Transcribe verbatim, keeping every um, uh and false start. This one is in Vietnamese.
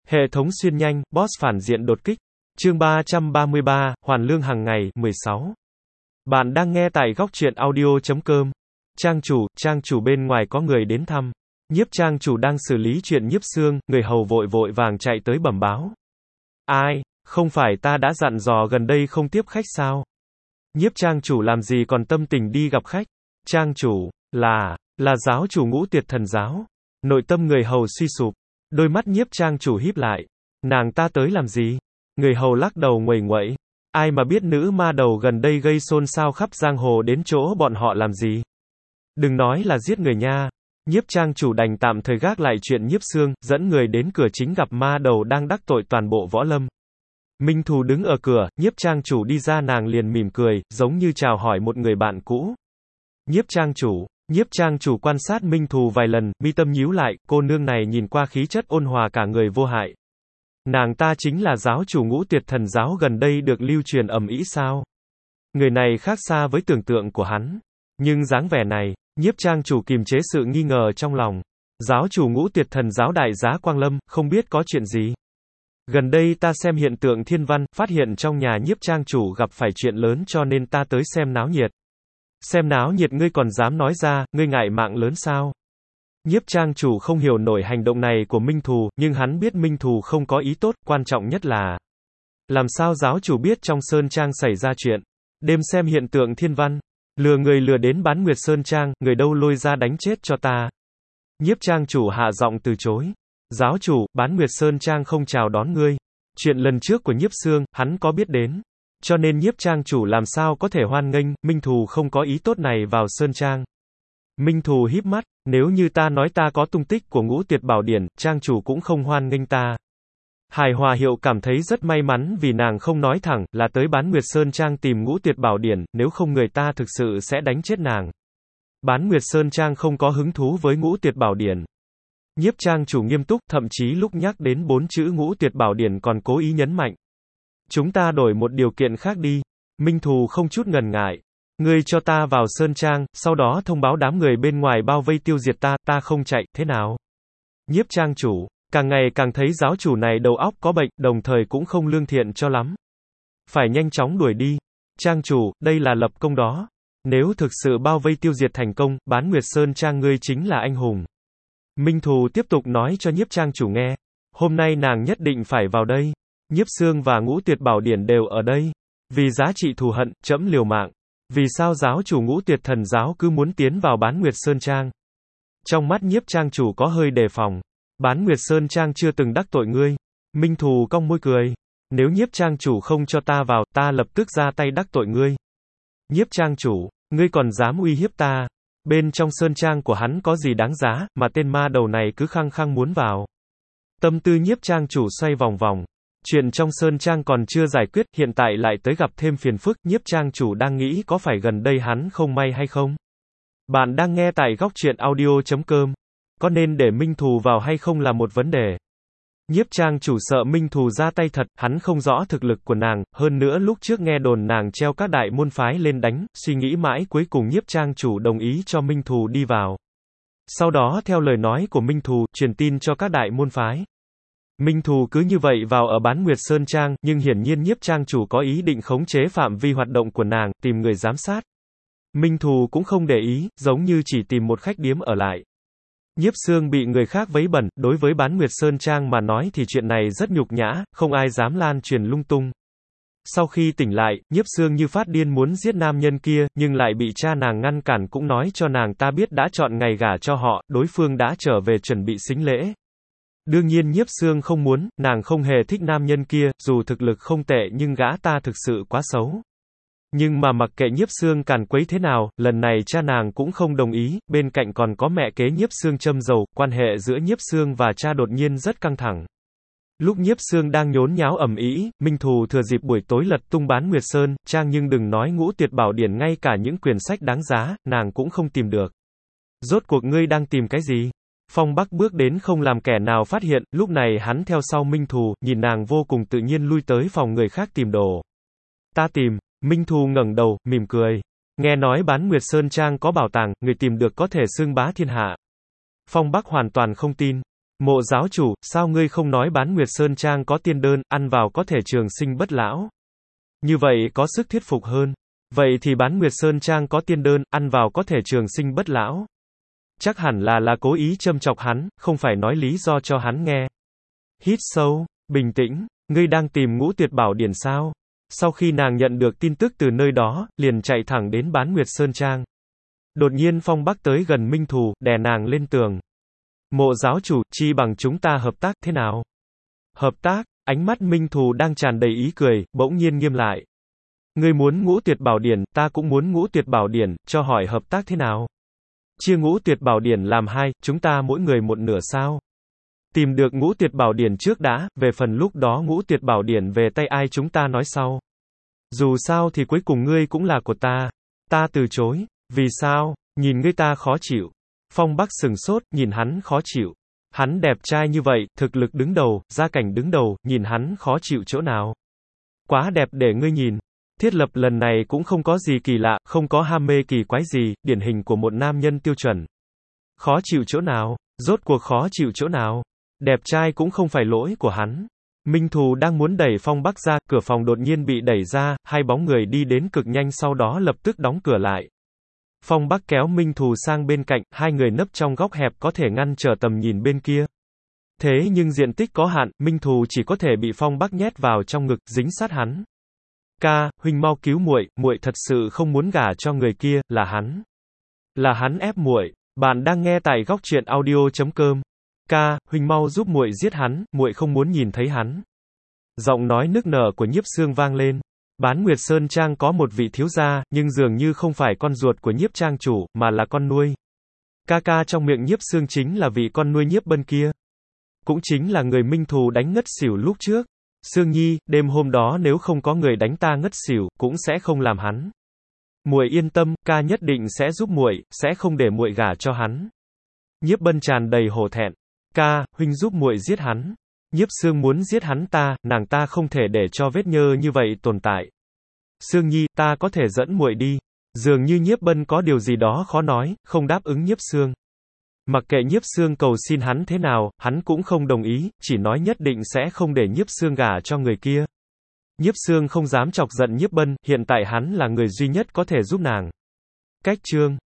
Hệ thống xuyên nhanh, boss phản diện đột kích. Chương ba trăm ba mươi ba, hoàn lương hàng ngày, mười sáu. Bạn đang nghe tại góc truyện audio chấm com. Trang chủ, trang chủ bên ngoài có người đến thăm. Nhiếp trang chủ đang xử lý chuyện Nhiếp Xương, người hầu vội vội vàng chạy tới bẩm báo. Ai, không phải ta đã dặn dò gần đây không tiếp khách sao? Nhiếp trang chủ làm gì còn tâm tình đi gặp khách? Trang chủ, là, là giáo chủ Ngũ Tuyệt Thần giáo. Nội tâm người hầu suy sụp. Đôi mắt nhiếp trang chủ híp lại. Nàng ta tới làm gì? Người hầu lắc đầu nguầy nguậy. Ai mà biết nữ ma đầu gần đây gây xôn xao khắp giang hồ đến chỗ bọn họ làm gì? Đừng nói là giết người nha. Nhiếp trang chủ đành tạm thời gác lại chuyện Nhiếp Xương, dẫn người đến cửa chính gặp ma đầu đang đắc tội toàn bộ võ lâm. Minh Thù đứng ở cửa, nhiếp trang chủ đi ra nàng liền mỉm cười, giống như chào hỏi một người bạn cũ. Nhiếp trang chủ. Nhiếp trang chủ quan sát Minh Thù vài lần, mi tâm nhíu lại, cô nương này nhìn qua khí chất ôn hòa cả người vô hại. Nàng ta chính là giáo chủ Ngũ Tuyệt Thần giáo gần đây được lưu truyền ầm ĩ sao? Người này khác xa với tưởng tượng của hắn. Nhưng dáng vẻ này, nhiếp trang chủ kiềm chế sự nghi ngờ trong lòng. Giáo chủ Ngũ Tuyệt Thần giáo đại giá Quang Lâm, không biết có chuyện gì. Gần đây ta xem hiện tượng thiên văn, phát hiện trong nhà nhiếp trang chủ gặp phải chuyện lớn cho nên ta tới xem náo nhiệt. Xem náo nhiệt ngươi còn dám nói ra, ngươi ngại mạng lớn sao? Nhiếp trang chủ không hiểu nổi hành động này của Minh Thù, nhưng hắn biết Minh Thù không có ý tốt, quan trọng nhất là làm sao giáo chủ biết trong Sơn Trang xảy ra chuyện. Đêm xem hiện tượng thiên văn, lừa người lừa đến Bán Nguyệt Sơn Trang, người đâu lôi ra đánh chết cho ta. Nhiếp trang chủ hạ giọng từ chối. Giáo chủ, Bán Nguyệt Sơn Trang không chào đón ngươi. Chuyện lần trước của Nhiếp Xương, hắn có biết đến. Cho nên nhiếp trang chủ làm sao có thể hoan nghênh, Minh Thù không có ý tốt này vào Sơn Trang. Minh Thù híp mắt, nếu như ta nói ta có tung tích của Ngũ Tuyệt Bảo Điển, trang chủ cũng không hoan nghênh ta. Hài Hòa Hiệu cảm thấy rất may mắn vì nàng không nói thẳng, là tới Bán Nguyệt Sơn Trang tìm Ngũ Tuyệt Bảo Điển, nếu không người ta thực sự sẽ đánh chết nàng. Bán Nguyệt Sơn Trang không có hứng thú với Ngũ Tuyệt Bảo Điển. Nhiếp trang chủ nghiêm túc, thậm chí lúc nhắc đến bốn chữ Ngũ Tuyệt Bảo Điển còn cố ý nhấn mạnh. Chúng ta đổi một điều kiện khác đi. Minh Thù không chút ngần ngại. Ngươi cho ta vào Sơn Trang, sau đó thông báo đám người bên ngoài bao vây tiêu diệt ta, ta không chạy, thế nào? Nhiếp trang chủ, càng ngày càng thấy giáo chủ này đầu óc có bệnh, đồng thời cũng không lương thiện cho lắm. Phải nhanh chóng đuổi đi. Trang chủ, đây là lập công đó. Nếu thực sự bao vây tiêu diệt thành công, Bán Nguyệt Sơn Trang ngươi chính là anh hùng. Minh Thù tiếp tục nói cho nhiếp trang chủ nghe. Hôm nay nàng nhất định phải vào đây. Nhiếp Xương và Ngũ Tuyệt Bảo Điển đều ở đây. Vì giá trị thù hận, trẫm liều mạng. Vì sao giáo chủ Ngũ Tuyệt Thần giáo cứ muốn tiến vào Bán Nguyệt Sơn Trang? Trong mắt nhiếp trang chủ có hơi đề phòng. Bán Nguyệt Sơn Trang chưa từng đắc tội ngươi. Minh Thù cong môi cười. Nếu nhiếp trang chủ không cho ta vào, ta lập tức ra tay đắc tội ngươi. Nhiếp trang chủ, ngươi còn dám uy hiếp ta? Bên trong Sơn Trang của hắn có gì đáng giá, mà tên ma đầu này cứ khăng khăng muốn vào. Tâm tư nhiếp trang chủ xoay vòng vòng. Chuyện trong Sơn Trang còn chưa giải quyết, hiện tại lại tới gặp thêm phiền phức, nhiếp trang chủ đang nghĩ có phải gần đây hắn không may hay không? Bạn đang nghe tại góc truyện audio chấm com. Có nên để Minh Thù vào hay không là một vấn đề. Nhiếp trang chủ sợ Minh Thù ra tay thật, hắn không rõ thực lực của nàng, hơn nữa lúc trước nghe đồn nàng treo các đại môn phái lên đánh, suy nghĩ mãi cuối cùng nhiếp trang chủ đồng ý cho Minh Thù đi vào. Sau đó theo lời nói của Minh Thù, truyền tin cho các đại môn phái. Minh Thù cứ như vậy vào ở Bán Nguyệt Sơn Trang, nhưng hiển nhiên nhiếp trang chủ có ý định khống chế phạm vi hoạt động của nàng, tìm người giám sát. Minh Thù cũng không để ý, giống như chỉ tìm một khách điếm ở lại. Nhiếp Xương bị người khác vấy bẩn, đối với Bán Nguyệt Sơn Trang mà nói thì chuyện này rất nhục nhã, không ai dám lan truyền lung tung. Sau khi tỉnh lại, Nhiếp Xương như phát điên muốn giết nam nhân kia, nhưng lại bị cha nàng ngăn cản cũng nói cho nàng ta biết đã chọn ngày gả cho họ, đối phương đã trở về chuẩn bị sính lễ. Đương nhiên Nhiếp Xương không muốn, nàng không hề thích nam nhân kia, dù thực lực không tệ nhưng gã ta thực sự quá xấu. Nhưng mà mặc kệ Nhiếp Xương càn quấy thế nào, lần này cha nàng cũng không đồng ý, bên cạnh còn có mẹ kế Nhiếp Xương châm dầu, quan hệ giữa Nhiếp Xương và cha đột nhiên rất căng thẳng. Lúc Nhiếp Xương đang nhốn nháo ầm ĩ, Minh Thù thừa dịp buổi tối lật tung Bán Nguyệt Sơn Trang nhưng đừng nói Ngũ Tuyệt Bảo Điển ngay cả những quyển sách đáng giá, nàng cũng không tìm được. Rốt cuộc ngươi đang tìm cái gì? Phong Bắc bước đến không làm kẻ nào phát hiện, lúc này hắn theo sau Minh Thù, nhìn nàng vô cùng tự nhiên lui tới phòng người khác tìm đồ. Ta tìm. Minh Thù ngẩng đầu, mỉm cười. Nghe nói Bán Nguyệt Sơn Trang có bảo tàng, người tìm được có thể xưng bá thiên hạ. Phong Bắc hoàn toàn không tin. Mộ giáo chủ, sao ngươi không nói Bán Nguyệt Sơn Trang có tiên đơn, ăn vào có thể trường sinh bất lão? Như vậy có sức thuyết phục hơn. Vậy thì Bán Nguyệt Sơn Trang có tiên đơn, ăn vào có thể trường sinh bất lão. Chắc hẳn là là cố ý châm chọc hắn, không phải nói lý do cho hắn nghe. Hít sâu, bình tĩnh, ngươi đang tìm Ngũ Tuyệt Bảo Điển sao? Sau khi nàng nhận được tin tức từ nơi đó, liền chạy thẳng đến Bán Nguyệt Sơn Trang. Đột nhiên Phong Bắc tới gần Minh Thù, đè nàng lên tường. Mộ giáo chủ, chi bằng chúng ta hợp tác thế nào? Hợp tác, ánh mắt Minh Thù đang tràn đầy ý cười, bỗng nhiên nghiêm lại. Ngươi muốn Ngũ Tuyệt Bảo Điển, ta cũng muốn Ngũ Tuyệt Bảo Điển, cho hỏi hợp tác thế nào? Chia Ngũ Tuyệt Bảo Điển làm hai, chúng ta mỗi người một nửa sao? Tìm được Ngũ Tuyệt Bảo Điển trước đã, về phần lúc đó Ngũ Tuyệt Bảo Điển về tay ai chúng ta nói sau. Dù sao thì cuối cùng ngươi cũng là của ta. Ta từ chối. Vì sao? Nhìn ngươi ta khó chịu. Phong Bắc sừng sốt, nhìn hắn khó chịu. Hắn đẹp trai như vậy, thực lực đứng đầu, gia cảnh đứng đầu, nhìn hắn khó chịu chỗ nào? Quá đẹp để ngươi nhìn. Thiết lập lần này cũng không có gì kỳ lạ, không có ham mê kỳ quái gì, điển hình của một nam nhân tiêu chuẩn. Khó chịu chỗ nào? Rốt cuộc khó chịu chỗ nào? Đẹp trai cũng không phải lỗi của hắn. Minh Thù đang muốn đẩy Phong Bắc ra, cửa phòng đột nhiên bị đẩy ra, hai bóng người đi đến cực nhanh sau đó lập tức đóng cửa lại. Phong Bắc kéo Minh Thù sang bên cạnh, hai người nấp trong góc hẹp có thể ngăn trở tầm nhìn bên kia. Thế nhưng diện tích có hạn, Minh Thù chỉ có thể bị Phong Bắc nhét vào trong ngực, dính sát hắn. Ca, huynh mau cứu muội, muội thật sự không muốn gả cho người kia, là hắn. Là hắn ép muội. Bạn đang nghe tại góc truyện audio chấm com. Ca, huynh mau giúp muội giết hắn, muội không muốn nhìn thấy hắn. Giọng nói nức nở của Nhiếp Xương vang lên. Bán Nguyệt Sơn Trang có một vị thiếu gia, nhưng dường như không phải con ruột của Nhiếp Trang chủ, mà là con nuôi. Ca ca trong miệng Nhiếp Xương chính là vị con nuôi Nhiếp Bân kia. Cũng chính là người Minh Thù đánh ngất xỉu lúc trước. Sương Nhi, đêm hôm đó nếu không có người đánh ta ngất xỉu, cũng sẽ không làm hắn. Muội yên tâm, ca nhất định sẽ giúp muội, sẽ không để muội gả cho hắn. Nhiếp Bân tràn đầy hổ thẹn. Ca, huynh giúp muội giết hắn. Nhiếp Xương muốn giết hắn ta, nàng ta không thể để cho vết nhơ như vậy tồn tại. Sương Nhi, ta có thể dẫn muội đi. Dường như Nhiếp Bân có điều gì đó khó nói, không đáp ứng Nhiếp Xương. Mặc kệ Nhiếp Xương cầu xin hắn thế nào, hắn cũng không đồng ý, chỉ nói nhất định sẽ không để Nhiếp Xương gả cho người kia. Nhiếp Xương không dám chọc giận Nhiếp Bân, hiện tại hắn là người duy nhất có thể giúp nàng. Cách chương